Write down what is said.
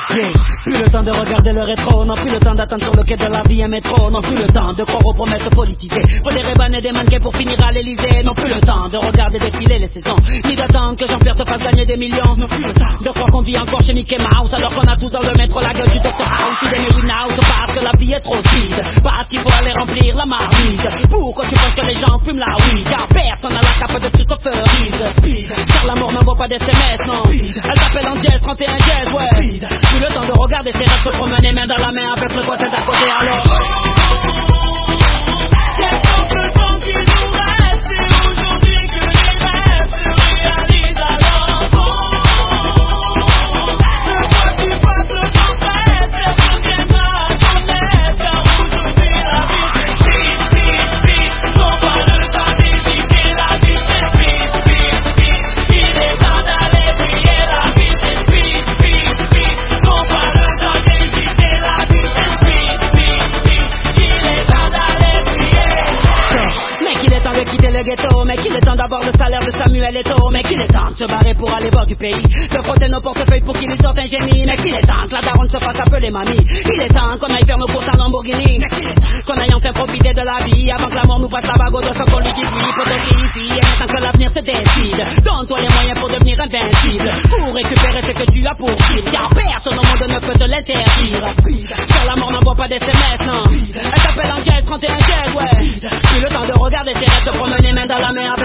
Plus le temps de regarder le rétro, non plus le temps d'attendre sur le quai de la vie un métro, non plus le temps de croire aux promesses politisées, pour des rébans et des mannequins pour finir à l'Elysée, non plus le temps de regarder défiler les saisons, ni d'attendre que Jean-Pierre te fasse gagner des millions, non plus le temps de croire qu'on vit encore chez Mickey Mouse, alors qu'on a tous dans le métro la gueule du Dr House, idée mais Winhouse, parce que la vie est trop speed, parce qu'il faut aller remplir la marmite, pourquoi tu penses que les gens fument la weed, car personne n'a la cape de Christopher Reeve, car l'amour n'envoie pas d'SMS, non, elle t'appelle en jazz, 31 jazz, ouais, plus le temps de regarder ses rêves se promener main dans la main avec le gosse à côté, alors le ghetto, mais qu'il est temps d'avoir le salaire de Samuel Eto'o, mais qu'il est temps de se barrer pour aller voir du pays, de frotter nos portefeuilles pour qu'ils nous sortent un génie, mais qu'il est temps que la daronne se fasse appeler mamie, il est temps qu'on aille faire nos courses en Lamborghini, mais qu'il est temps qu'on aille enfin profiter de la vie, avant que la mort nous passe la bague au dos sans qu'on lui dise oui, faut donc ici, et maintenant que l'avenir se décide, donne-toi les moyens pour devenir invincible, pour récupérer ce que tu as pour vivre, car personne au monde ne peut te l'interdire, car la mort n'envoie pas d'SMS, non, elle t'appelle en jazz, 31 jazz, ouais, plus le temps de regarder tes rêves se promener main dans la mer.